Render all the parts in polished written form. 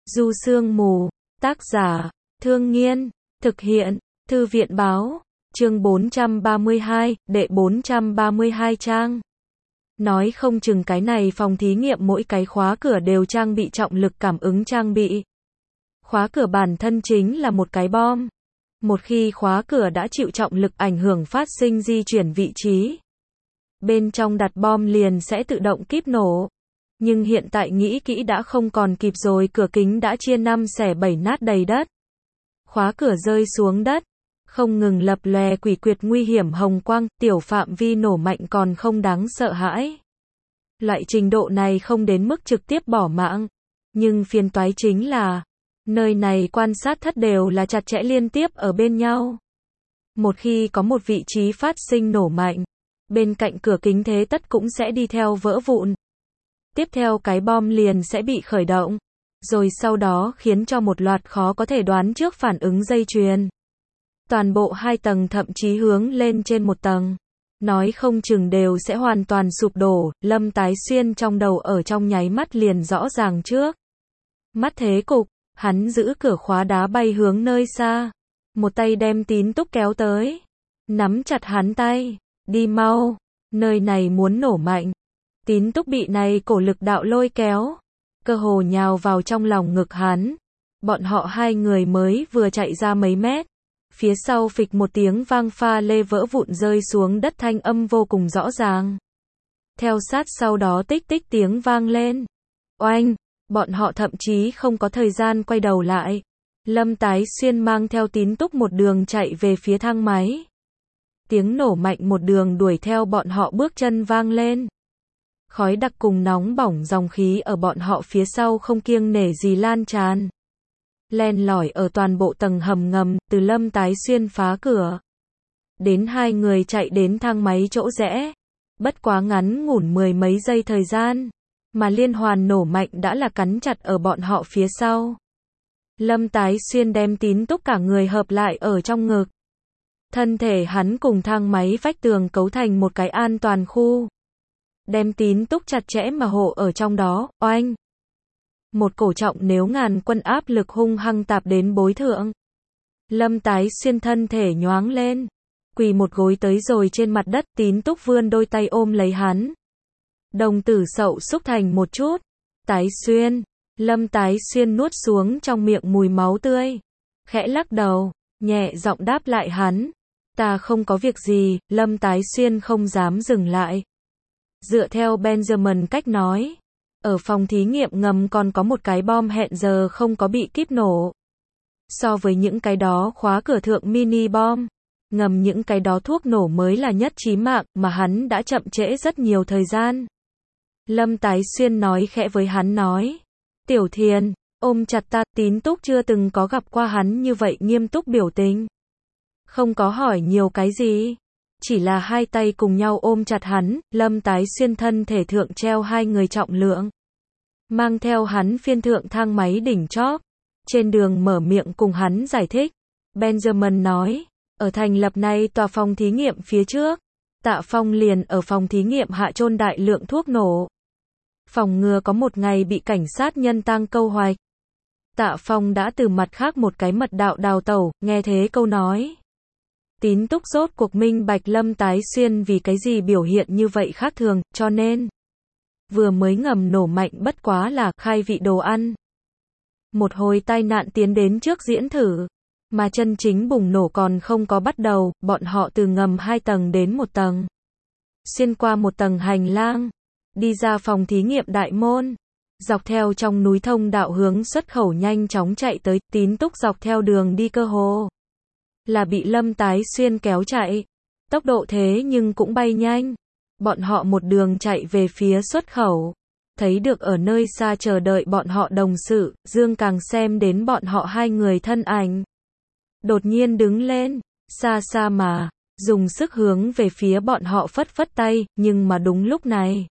Du Sương Mù, tác giả, Thương Nghiên, thực hiện, Thư viện báo, chương 432, đệ 432 trang. Nói không chừng cái này phòng thí nghiệm mỗi cái khóa cửa đều trang bị trọng lực cảm ứng trang bị. Khóa cửa bản thân chính là một cái bom. Một khi khóa cửa đã chịu trọng lực ảnh hưởng phát sinh di chuyển vị trí, bên trong đặt bom liền sẽ tự động kíp nổ. Nhưng hiện tại nghĩ kỹ đã không còn kịp rồi, cửa kính đã chia 5 xẻ 7 nát đầy đất. Khóa cửa rơi xuống đất, không ngừng lập lòe quỷ quyệt nguy hiểm hồng quang, tiểu phạm vi nổ mạnh còn không đáng sợ hãi. Loại trình độ này không đến mức trực tiếp bỏ mạng, nhưng phiền toái chính là, nơi này quan sát thất đều là chặt chẽ liên tiếp ở bên nhau. Một khi có một vị trí phát sinh nổ mạnh, bên cạnh cửa kính thế tất cũng sẽ đi theo vỡ vụn. Tiếp theo cái bom liền sẽ bị khởi động, rồi sau đó khiến cho một loạt khó có thể đoán trước phản ứng dây chuyền. Toàn bộ 2 tầng thậm chí hướng lên trên 1 tầng, nói không chừng đều sẽ hoàn toàn sụp đổ. Lâm Tái Xuyên trong đầu ở trong nháy mắt liền rõ ràng trước mắt thế cục, hắn giữ cửa khóa đá bay hướng nơi xa, một tay đem Tín Túc kéo tới, nắm chặt hắn tay, đi mau, nơi này muốn nổ mạnh. Tín Túc bị này cổ lực đạo lôi kéo, cơ hồ nhào vào trong lòng ngực hắn. Bọn họ 2 người mới vừa chạy ra mấy mét, phía sau phịch một tiếng vang, pha lê vỡ vụn rơi xuống đất, thanh âm vô cùng rõ ràng. Theo sát sau đó tích tích tiếng vang lên. Oanh, bọn họ thậm chí không có thời gian quay đầu lại. Lâm Tái Xuyên mang theo Tín Túc một đường chạy về phía thang máy. Tiếng nổ mạnh một đường đuổi theo bọn họ, bước chân vang lên. Khói đặc cùng nóng bỏng dòng khí ở bọn họ phía sau không kiêng nể gì lan tràn, len lỏi ở toàn bộ tầng hầm ngầm. Từ Lâm Tái Xuyên phá cửa đến 2 người chạy đến thang máy chỗ rẽ, bất quá ngắn ngủn 10 mấy giây thời gian, mà liên hoàn nổ mạnh đã là cắn chặt ở bọn họ phía sau. Lâm Tái Xuyên đem Tín Túc cả người hợp lại ở trong ngực, thân thể hắn cùng thang máy vách tường cấu thành một cái an toàn khu, đem Tín Túc chặt chẽ mà hộ ở trong đó. Oanh, một cổ trọng nếu ngàn quân áp lực hung hăng tạp đến bối thượng. Lâm Tái Xuyên thân thể nhoáng lên, quỳ một gối tới rồi trên mặt đất. Tín Túc vươn đôi tay ôm lấy hắn, đồng tử sậu xúc thành một chút. Tái Xuyên. Lâm Tái Xuyên nuốt xuống trong miệng mùi máu tươi, khẽ lắc đầu, nhẹ giọng đáp lại hắn, ta không có việc gì. Lâm Tái Xuyên không dám dừng lại. Dựa theo Benjamin cách nói, ở phòng thí nghiệm ngầm còn có một cái bom hẹn giờ không có bị kíp nổ. So với những cái đó khóa cửa thượng mini bom, ngầm những cái đó thuốc nổ mới là nhất chí mạng, mà hắn đã chậm trễ rất nhiều thời gian. Lâm Tái Xuyên nói khẽ với hắn nói, Tiểu Thiền, ôm chặt ta. Tín Túc chưa từng có gặp qua hắn như vậy nghiêm túc biểu tình, không có hỏi nhiều cái gì, chỉ là 2 tay cùng nhau ôm chặt hắn. Lâm Tái Xuyên thân thể thượng treo 2 người trọng lượng, mang theo hắn phiên thượng thang máy đỉnh chóp. Trên đường mở miệng cùng hắn giải thích, Benjamin nói, ở thành lập này tòa phòng thí nghiệm phía trước, Tạ Phong liền ở phòng thí nghiệm hạ chôn đại lượng thuốc nổ, phòng ngừa có một ngày bị cảnh sát nhân tang câu hoạch. Tạ Phong đã từ mặt khác một cái mật đạo đào tẩu. Nghe thế câu nói, Tín Túc rốt cuộc minh bạch Lâm Tái Xuyên vì cái gì biểu hiện như vậy khác thường, cho nên vừa mới ngầm nổ mạnh bất quá là khai vị đồ ăn. Một hồi tai nạn tiến đến trước diễn thử, mà chân chính bùng nổ còn không có bắt đầu. Bọn họ từ ngầm 2 tầng đến 1 tầng, xuyên qua 1 tầng hành lang, đi ra phòng thí nghiệm đại môn, dọc theo trong núi thông đạo hướng xuất khẩu nhanh chóng chạy tới. Tín Túc dọc theo đường đi cơ hồ là bị Lâm Tái Xuyên kéo chạy, tốc độ thế nhưng cũng bay nhanh. Bọn họ một đường chạy về phía xuất khẩu, thấy được ở nơi xa chờ đợi bọn họ đồng sự. Dương càng xem đến bọn họ 2 người thân ảnh, đột nhiên đứng lên, xa xa mà dùng sức hướng về phía bọn họ phất phất tay. Nhưng mà đúng lúc này,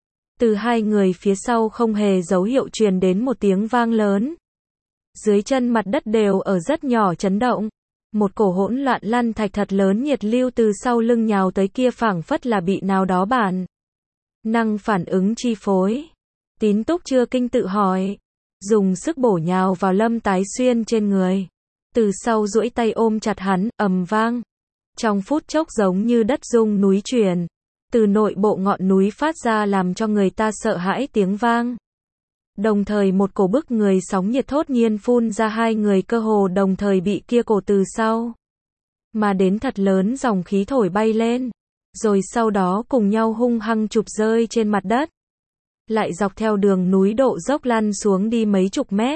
từ 2 người phía sau không hề dấu hiệu truyền đến một tiếng vang lớn. Dưới chân mặt đất đều ở rất nhỏ chấn động. Một cổ hỗn loạn lăn thạch thật lớn nhiệt lưu từ sau lưng nhào tới, kia phảng phất là bị nào đó bản năng phản ứng chi phối. Tín Túc chưa kinh tự hỏi, dùng sức bổ nhào vào Lâm Tái Xuyên trên người. Từ sau duỗi tay ôm chặt hắn, ầm vang. Trong phút chốc giống như đất rung núi chuyển. Từ nội bộ ngọn núi phát ra làm cho người ta sợ hãi tiếng vang. Đồng thời một cổ bức người sóng nhiệt thốt nhiên phun ra, hai người cơ hồ đồng thời bị kia cổ từ sau mà đến thật lớn dòng khí thổi bay lên. Rồi sau đó cùng nhau hung hăng chụp rơi trên mặt đất. Lại dọc theo đường núi độ dốc lăn xuống đi mấy chục mét.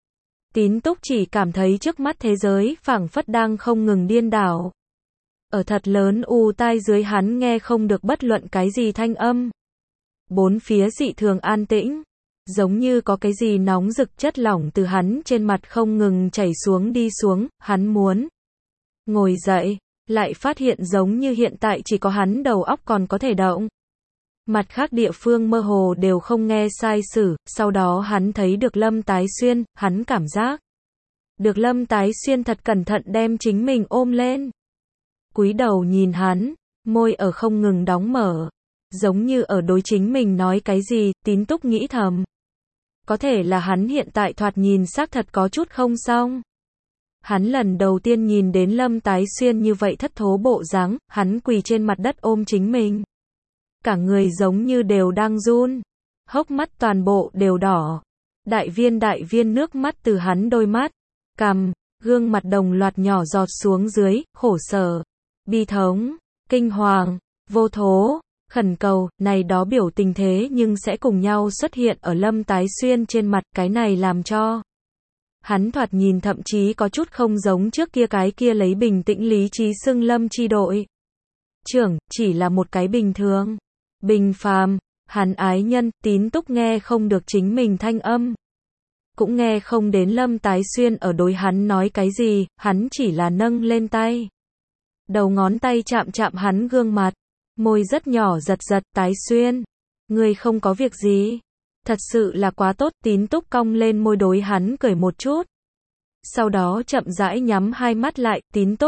Tín Túc chỉ cảm thấy trước mắt thế giới phảng phất đang không ngừng điên đảo. Ở thật lớn u tai dưới hắn nghe không được bất luận cái gì thanh âm. Bốn phía dị thường an tĩnh. Giống như có cái gì nóng rực chất lỏng từ hắn trên mặt không ngừng chảy xuống đi xuống, hắn muốn ngồi dậy, lại phát hiện giống như hiện tại chỉ có hắn đầu óc còn có thể động. Mặt khác địa phương mơ hồ đều không nghe sai sử, sau đó hắn thấy được Lâm Tái Xuyên, hắn cảm giác được Lâm Tái Xuyên thật cẩn thận đem chính mình ôm lên. Cúi đầu nhìn hắn, môi ở không ngừng đóng mở, giống như ở đối chính mình nói cái gì, Tín Túc nghĩ thầm. Có thể là hắn hiện tại thoạt nhìn xác thật có chút không xong. Hắn lần đầu tiên nhìn đến Lâm Tái Xuyên như vậy thất thố bộ dáng, hắn quỳ trên mặt đất ôm chính mình. Cả người giống như đều đang run, hốc mắt toàn bộ đều đỏ. Đại viên nước mắt từ hắn đôi mắt, cằm, gương mặt đồng loạt nhỏ giọt xuống dưới, khổ sở, bi thống, kinh hoàng, vô thố, khẩn cầu, này đó biểu tình thế nhưng sẽ cùng nhau xuất hiện ở Lâm Tái Xuyên trên mặt, cái này làm cho hắn thoạt nhìn thậm chí có chút không giống trước kia cái kia lấy bình tĩnh lý trí xưng Lâm chi đội trưởng, chỉ là một cái bình thường, bình phàm, hắn ái nhân. Tín Túc nghe không được chính mình thanh âm, cũng nghe không đến Lâm Tái Xuyên ở đối hắn nói cái gì, hắn chỉ là nâng lên tay. Đầu ngón tay chạm chạm hắn gương mặt, môi rất nhỏ giật giật, Tái Xuyên, ngươi không có việc gì. Thật sự là quá tốt. Tín Túc cong lên môi đối hắn cười một chút. Sau đó chậm rãi nhắm hai mắt lại,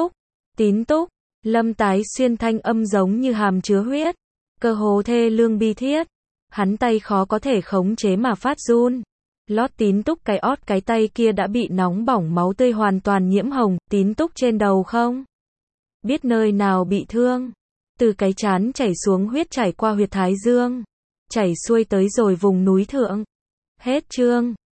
Tín Túc, Lâm Tái Xuyên thanh âm giống như hàm chứa huyết, cơ hồ thê lương bi thiết. Hắn tay khó có thể khống chế mà phát run. Lót Tín Túc cái ót, cái tay kia đã bị nóng bỏng, máu tươi hoàn toàn nhiễm hồng. Tín Túc trên đầu không biết nơi nào bị thương, từ cái trán chảy xuống huyết chảy qua huyệt thái dương, chảy xuôi tới rồi vùng núi thượng. Hết chương.